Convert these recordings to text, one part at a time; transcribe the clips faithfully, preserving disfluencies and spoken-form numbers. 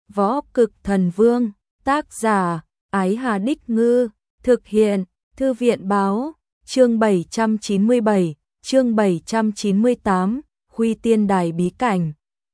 Võ Cực Thần Vương, tác giả, Ái Hà Đích Ngư, thực hiện, Thư viện Báo, chương bảy trăm chín mươi bảy, chương bảy trăm chín mươi tám, Huy Tiên Đài bí cảnh.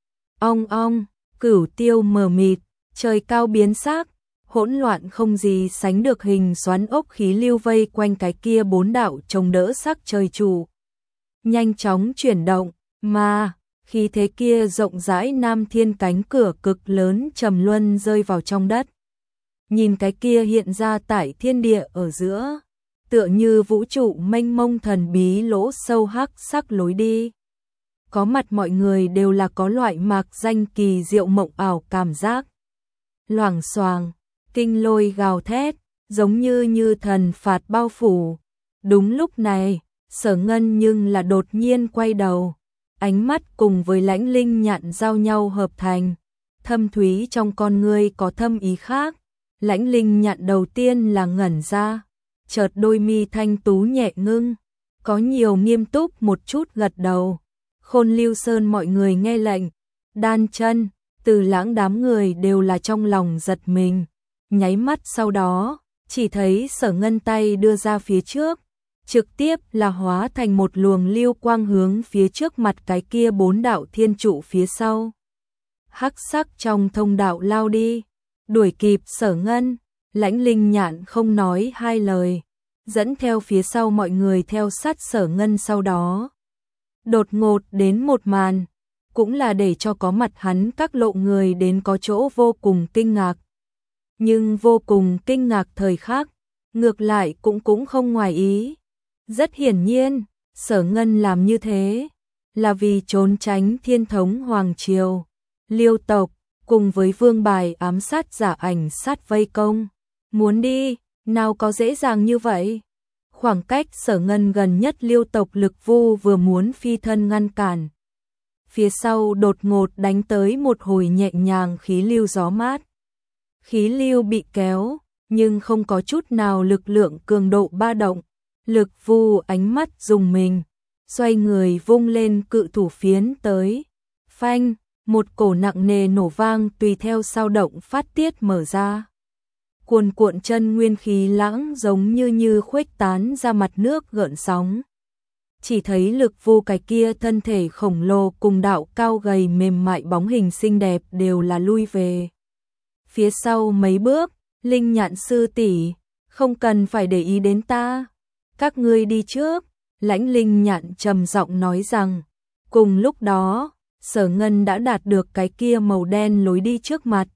Ong ong, cửu tiêu mờ mịt, trời cao biến sắc, hỗn loạn không gì sánh được, hình xoắn ốc khí lưu vây quanh cái kia bốn đạo chống đỡ sắc trời chủ. Nhanh chóng chuyển động, mà khí thế kia rộng rãi nam thiên cánh cửa cực lớn trầm luân rơi vào trong đất. Nhìn cái kia hiện ra tại thiên địa ở giữa, tựa như vũ trụ mênh mông thần bí lỗ sâu hắc sắc lối đi. Có mặt mọi người đều là có loại mạc danh kỳ diệu mộng ảo cảm giác. Loảng xoàng, kinh lôi gào thét, giống như như thần phạt bao phủ. Đúng lúc này, Sở Ngân nhưng là đột nhiên quay đầu, ánh mắt cùng với Lãnh Linh Nhạn giao nhau hợp thành, thâm thúy trong con ngươi có thâm ý khác. Lãnh Linh Nhạn đầu tiên là ngẩn ra, chợt đôi mi thanh tú nhẹ ngưng, có nhiều nghiêm túc một chút gật đầu. Khôn Lưu Sơn mọi người nghe lệnh, đan chân, Từ Lãng đám người đều là trong lòng giật mình. Nháy mắt sau đó, chỉ thấy Sở Ngân tay đưa ra phía trước, trực tiếp là hóa thành một luồng lưu quang hướng phía trước mặt cái kia bốn đạo thiên trụ phía sau. Hắc sắc trong thông đạo lao đi, đuổi kịp Sở Ngân, Lãnh Linh Nhạn không nói hai lời, dẫn theo phía sau mọi người theo sát Sở Ngân sau đó. Đột ngột đến một màn, cũng là để cho có mặt hắn các lộ người đến có chỗ vô cùng kinh ngạc. Nhưng vô cùng kinh ngạc thời khắc, ngược lại cũng cũng không ngoài ý. Rất hiển nhiên, Sở Ngân làm như thế là vì trốn tránh Thiên Thống Hoàng Triều, Liêu tộc, cùng với vương bài ám sát giả ảnh sát vây công. Muốn đi, nào có dễ dàng như vậy. Khoảng cách Sở Ngân gần nhất Liêu tộc Lực Vu vừa muốn phi thân ngăn cản. Phía sau đột ngột đánh tới một hồi nhẹ nhàng khí lưu gió mát. Khí lưu bị kéo, nhưng không có chút nào lực lượng cường độ ba động. Lực Vu ánh mắt dùng mình, xoay người vung lên cự thủ phiến tới. Phanh, một cổ nặng nề nổ vang tùy theo sao động phát tiết mở ra. Cuồn cuộn chân nguyên khí lãng giống như như khuếch tán ra mặt nước gợn sóng. Chỉ thấy Lực Vu cái kia thân thể khổng lồ cùng đạo cao gầy mềm mại bóng hình xinh đẹp đều là lui về phía sau mấy bước. Linh Nhạn sư tỷ, không cần phải để ý đến ta, các ngươi đi trước. Lãnh Linh Nhạn trầm giọng nói rằng. Cùng lúc đó, Sở Ngân đã đạt được cái kia màu đen lối đi trước mặt.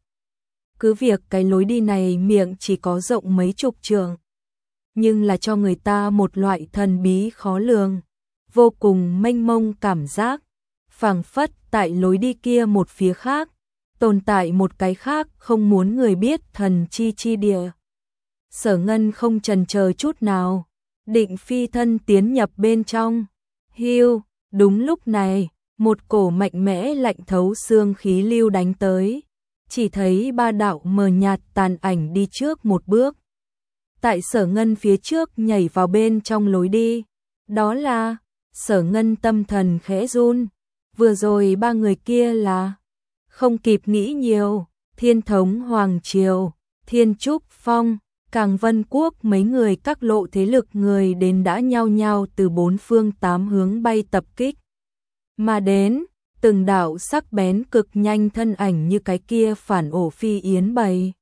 Cứ việc cái lối đi này miệng chỉ có rộng mấy chục trượng, nhưng là cho người ta một loại thần bí khó lường, vô cùng mênh mông cảm giác, phảng phất tại lối đi kia một phía khác, tồn tại một cái khác không muốn người biết thần chi chi địa. Sở Ngân không chần chờ chút nào, định phi thân tiến nhập bên trong. Hiu, đúng lúc này, một cổ mạnh mẽ lạnh thấu xương khí lưu đánh tới. Chỉ thấy ba đạo mờ nhạt tàn ảnh đi trước một bước. Tại Sở Ngân phía trước nhảy vào bên trong lối đi. Đó là, Sở Ngân tâm thần khẽ run. Vừa rồi ba người kia là, không kịp nghĩ nhiều, Thiên Thống Hoàng Triều, Thiên Trúc Phong, Càng Vân Quốc mấy người các lộ thế lực người đến đã nhao nhao từ bốn phương tám hướng bay tập kích. Mà đến, từng đạo sắc bén cực nhanh thân ảnh như cái kia phản ổ phi yến bầy,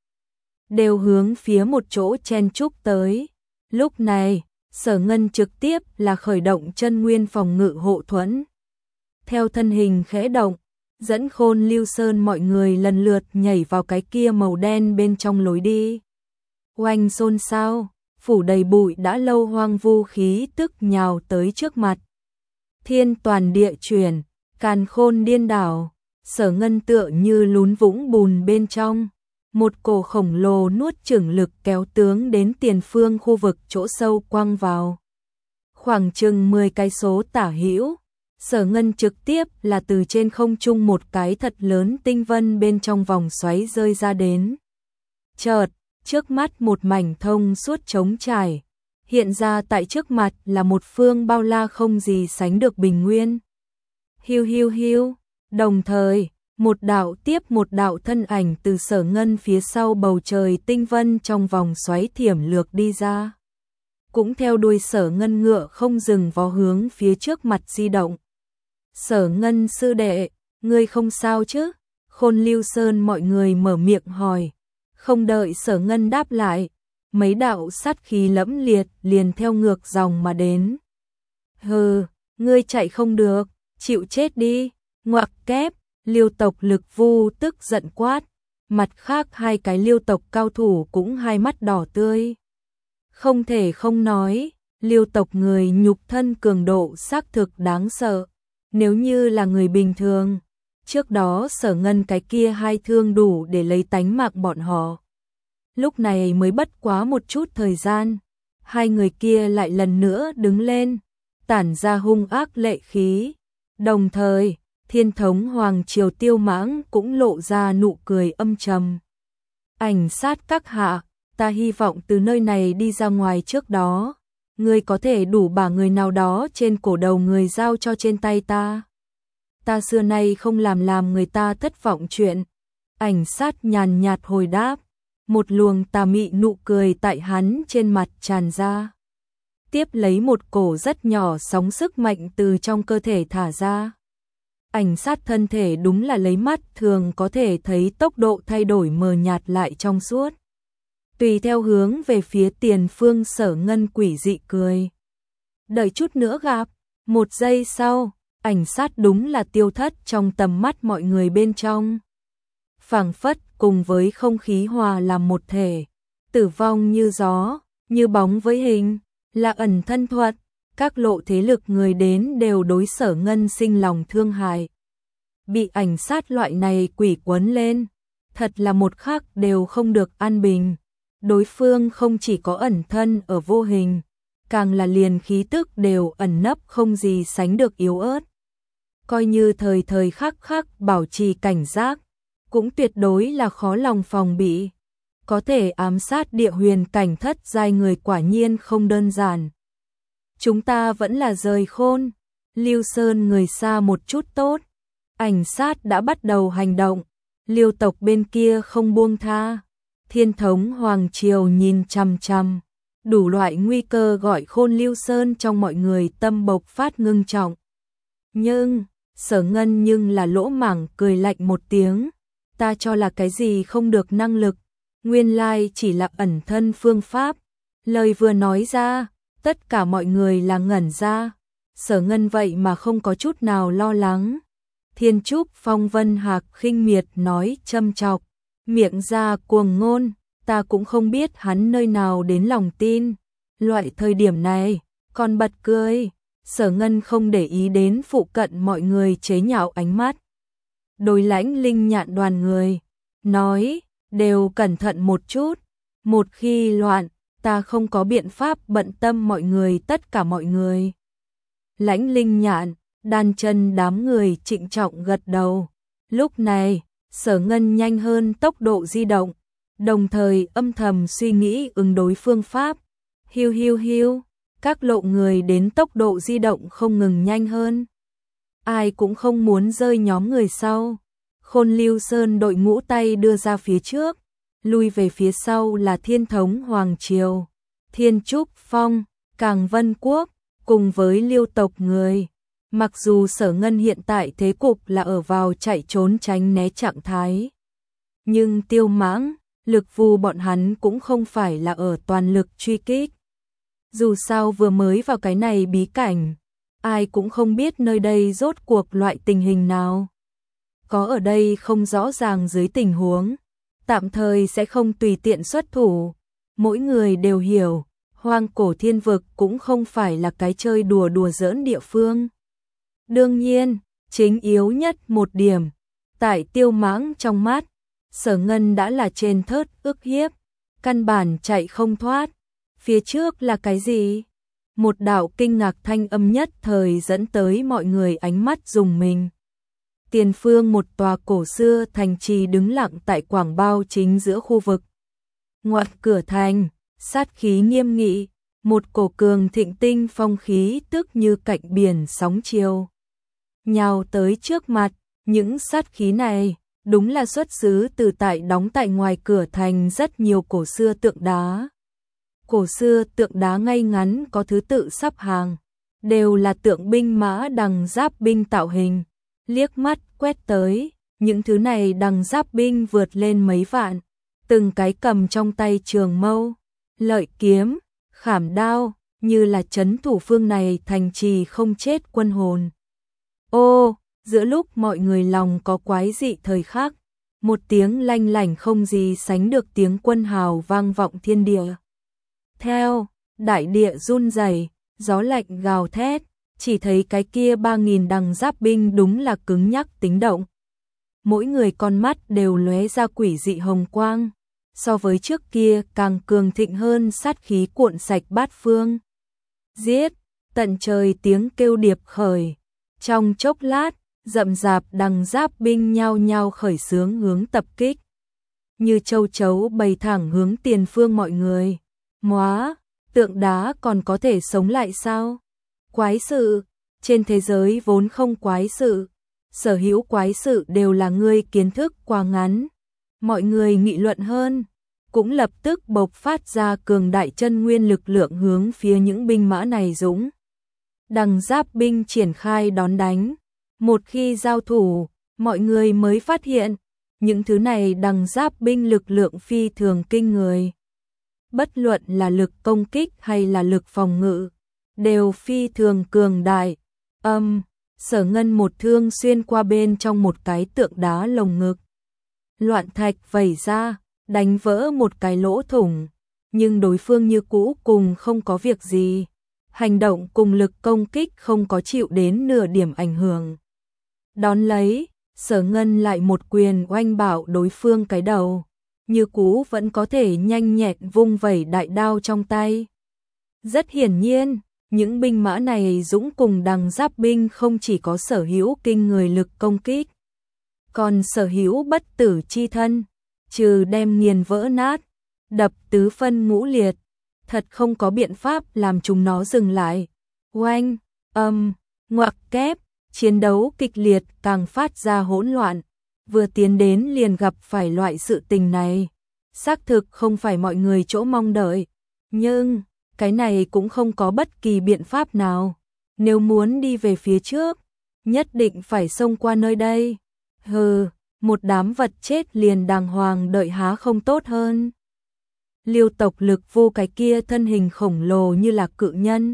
đều hướng phía một chỗ chen chúc tới. Lúc này, Sở Ngân trực tiếp là khởi động chân nguyên phòng ngự hộ thuẫn. Theo thân hình khẽ động, dẫn Khôn Lưu Sơn mọi người lần lượt nhảy vào cái kia màu đen bên trong lối đi. Oanh xôn xao, phủ đầy bụi đã lâu hoang vu khí tức nhào tới trước mặt. Thiên toàn địa chuyển, càn khôn điên đảo, Sở Ngân tựa như lún vũng bùn bên trong. Một cổ khổng lồ nuốt chửng lực kéo tướng đến tiền phương khu vực chỗ sâu quăng vào. Khoảng chừng mười cây số tả hữu, Sở Ngân trực tiếp là từ trên không trung một cái thật lớn tinh vân bên trong vòng xoáy rơi ra đến. Chợt, trước mắt một mảnh thông suốt trống trải, hiện ra tại trước mặt là một phương bao la không gì sánh được bình nguyên. Hiu hiu hiu, đồng thời, Một đạo tiếp một đạo thân ảnh từ Sở Ngân phía sau bầu trời tinh vân trong vòng xoáy thiểm lược đi ra. Cũng theo đuôi Sở Ngân ngựa không dừng vó hướng phía trước mặt di động. Sở Ngân sư đệ, ngươi không sao chứ? Khôn Lưu Sơn mọi người mở miệng hỏi. Không đợi Sở Ngân đáp lại, mấy đạo sát khí lẫm liệt liền theo ngược dòng mà đến. Hừ, ngươi chạy không được, chịu chết đi, ngoặc kép, Liêu tộc Lực Vu tức giận quát, mặt khác hai cái Liêu tộc cao thủ cũng hai mắt đỏ tươi. Không thể không nói, Liêu tộc người nhục thân cường độ xác thực đáng sợ, nếu như là người bình thường, trước đó Sở Ngân cái kia hai thương đủ để lấy tánh mạng bọn họ. Lúc này mới bất quá một chút thời gian, hai người kia lại lần nữa đứng lên, tản ra hung ác lệ khí. Đồng thời, Thiên thống Hoàng Triều Tiêu Mãng cũng lộ ra nụ cười âm trầm. Ảnh sát các hạ, ta hy vọng từ nơi này đi ra ngoài trước đó, ngươi có thể đủ bả người nào đó trên cổ đầu người giao cho trên tay ta. Ta xưa nay không làm làm người ta thất vọng chuyện. Ảnh sát nhàn nhạt hồi đáp, một luồng tà mị nụ cười tại hắn trên mặt tràn ra. Tiếp lấy một cổ rất nhỏ sóng sức mạnh từ trong cơ thể thả ra. Ảnh sát thân thể đúng là lấy mắt thường có thể thấy tốc độ thay đổi mờ nhạt lại trong suốt. Tùy theo hướng về phía tiền phương Sở Ngân quỷ dị cười. Đợi chút nữa gặp, một giây sau, ảnh sát đúng là tiêu thất trong tầm mắt mọi người bên trong. Phảng phất cùng với không khí hòa làm một thể, tử vong như gió, như bóng với hình, là ẩn thân thuật, các lộ thế lực người đến đều đối Sở Ngân sinh lòng thương hại. Bị ảnh sát loại này quỷ quấn lên, thật là một khắc đều không được an bình. Đối phương không chỉ có ẩn thân ở vô hình, càng là liền khí tức đều ẩn nấp không gì sánh được yếu ớt. Coi như thời thời khắc khắc bảo trì cảnh giác, cũng tuyệt đối là khó lòng phòng bị. Có thể ám sát địa huyền cảnh thất giai người quả nhiên không đơn giản. Chúng ta vẫn là rời Khôn Lưu Sơn người xa một chút tốt. Ảnh sát đã bắt đầu hành động, Liêu tộc bên kia không buông tha. Thiên thống Hoàng Triều nhìn chằm chằm, đủ loại nguy cơ gọi Khôn Lưu Sơn trong mọi người tâm bộc phát ngưng trọng. Nhưng, Sở Ngân nhưng là lỗ mảng cười lạnh một tiếng, ta cho là cái gì không được năng lực, nguyên lai chỉ là ẩn thân phương pháp. Lời vừa nói ra, tất cả mọi người là ngẩn ra, Sở Ngân vậy mà không có chút nào lo lắng. Thiên Trúc Phong Vân Hạc khinh miệt nói châm chọc, miệng ra cuồng ngôn, ta cũng không biết hắn nơi nào đến lòng tin. Loại thời điểm này, còn bật cười, Sở Ngân không để ý đến phụ cận mọi người chế nhạo ánh mắt. Đối Lãnh Linh Nhạn đoàn người, nói, đều cẩn thận một chút, một khi loạn, ta không có biện pháp bận tâm mọi người tất cả mọi người. Lãnh Linh Nhạn, Đan Chân đám người trịnh trọng gật đầu. Lúc này, Sở Ngân nhanh hơn tốc độ di động, đồng thời âm thầm suy nghĩ ứng đối phương pháp. Hiu hiu hiu, các lộ người đến tốc độ di động không ngừng nhanh hơn. Ai cũng không muốn rơi nhóm người sau. Khôn Lưu Sơn đội ngũ tay đưa ra phía trước, lui về phía sau là Thiên thống Hoàng Triều, Thiên Trúc Phong, Càng Vân Quốc, cùng với Liêu tộc người. Mặc dù Sở Ngân hiện tại thế cục là ở vào chạy trốn tránh né trạng thái, nhưng Tiêu Mãng, Lực Vu bọn hắn cũng không phải là ở toàn lực truy kích. Dù sao vừa mới vào cái này bí cảnh, ai cũng không biết nơi đây rốt cuộc loại tình hình nào. Có ở đây không rõ ràng dưới tình huống, tạm thời sẽ không tùy tiện xuất thủ. Mỗi người đều hiểu, Hoang Cổ Thiên Vực cũng không phải là cái chơi đùa đùa giỡn địa phương. Đương nhiên, chính yếu nhất một điểm, tại Tiêu Mãng trong mắt, Sở Ngân đã là trên thớt ức hiếp, căn bản chạy không thoát. Phía trước là cái gì? Một đạo kinh ngạc thanh âm nhất thời dẫn tới mọi người ánh mắt rùng mình. Tiền phương một tòa cổ xưa thành trì đứng lặng tại quảng bao chính giữa khu vực. Ngoặt cửa thành, sát khí nghiêm nghị, một cổ cường thịnh tinh phong khí tức như cạnh biển sóng chiều. Nhào tới trước mặt, Những sát khí này đúng là xuất xứ từ tại đóng tại ngoài cửa thành rất nhiều cổ xưa tượng đá. Cổ xưa tượng đá ngay ngắn có thứ tự sắp hàng, đều là tượng binh mã đằng giáp binh tạo hình. Liếc mắt quét tới, những thứ này đằng giáp binh vượt lên mấy vạn, từng cái cầm trong tay trường mâu, lợi kiếm, khảm đao, như là trấn thủ phương này thành trì không chết quân hồn. Ô, giữa lúc mọi người lòng có quái dị thời khắc, một tiếng lanh lảnh không gì sánh được tiếng quân hào vang vọng thiên địa. Theo, đại địa run rẩy, gió lạnh gào thét, chỉ thấy cái kia ba nghìn đằng giáp binh đúng là cứng nhắc tính động. Mỗi người con mắt đều lóe ra quỷ dị hồng quang, so với trước kia càng cường thịnh hơn, sát khí cuộn sạch bát phương. Giết, tận trời tiếng kêu điệp khởi, trong chốc lát, rậm rạp đằng giáp binh nhao nhao khởi xướng hướng tập kích. Như châu chấu bầy thẳng hướng tiền phương mọi người. Móa, tượng đá còn có thể sống lại sao? Quái sự, trên thế giới vốn không quái sự, sở hữu quái sự đều là ngươi kiến thức quá ngắn. Mọi người nghị luận hơn, cũng lập tức bộc phát ra cường đại chân nguyên lực lượng hướng phía những binh mã này dũng. Đằng giáp binh triển khai đón đánh. Một khi giao thủ, mọi người mới phát hiện, những thứ này đằng giáp binh lực lượng phi thường kinh người. Bất luận là lực công kích hay là lực phòng ngự, đều phi thường cường đại. Âm, Sở Ngân một thương xuyên qua bên trong một cái tượng đá lồng ngực. Loạn thạch vẩy ra, đánh vỡ một cái lỗ thủng, nhưng đối phương như cũ cùng không có việc gì. Hành động cùng lực công kích không có chịu đến nửa điểm ảnh hưởng. Đón lấy, Sở Ngân lại một quyền oanh bảo đối phương cái đầu, như cũ vẫn có thể nhanh nhẹn vung vẩy đại đao trong tay. Rất hiển nhiên, những binh mã này dũng cùng đằng giáp binh không chỉ có sở hữu kinh người lực công kích, còn sở hữu bất tử chi thân, trừ đem nghiền vỡ nát, đập tứ phân ngũ liệt, thật không có biện pháp làm chúng nó dừng lại. Oanh, âm, ngoặc kép, chiến đấu kịch liệt càng phát ra hỗn loạn, vừa tiến đến liền gặp phải loại sự tình này. Xác thực không phải mọi người chỗ mong đợi, nhưng cái này cũng không có bất kỳ biện pháp nào. Nếu muốn đi về phía trước, nhất định phải xông qua nơi đây. Hừ, một đám vật chết liền đàng hoàng đợi há không tốt hơn. Liêu tộc Lực Vô cái kia thân hình khổng lồ như là cự nhân,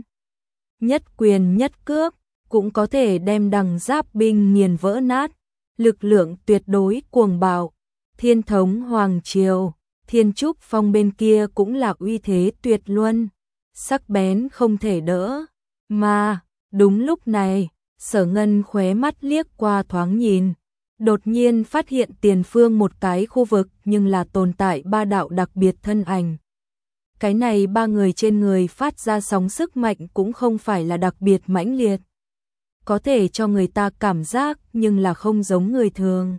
nhất quyền nhất cước cũng có thể đem đằng giáp binh nghiền vỡ nát, lực lượng tuyệt đối cuồng bạo. Thiên thống Hoàng Triều, Thiên Trúc Phong bên kia cũng là uy thế tuyệt luân, sắc bén không thể đỡ. Mà, đúng lúc này, Sở Ngân khóe mắt liếc qua thoáng nhìn, đột nhiên phát hiện tiền phương một cái khu vực nhưng là tồn tại ba đạo đặc biệt thân ảnh. Cái này ba người trên người phát ra sóng sức mạnh cũng không phải là đặc biệt mãnh liệt, có thể cho người ta cảm giác nhưng là không giống người thường.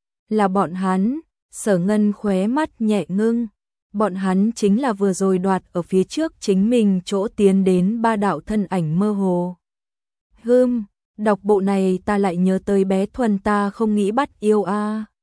Là bọn hắn. Sở Ngân khóe mắt nhẹ ngưng, bọn hắn chính là vừa rồi đoạt ở phía trước chính mình chỗ tiến đến ba đạo thân ảnh mơ hồ. Hừm, đọc bộ này ta lại nhớ tới bé Thuần ta không nghĩ bắt yêu a. À.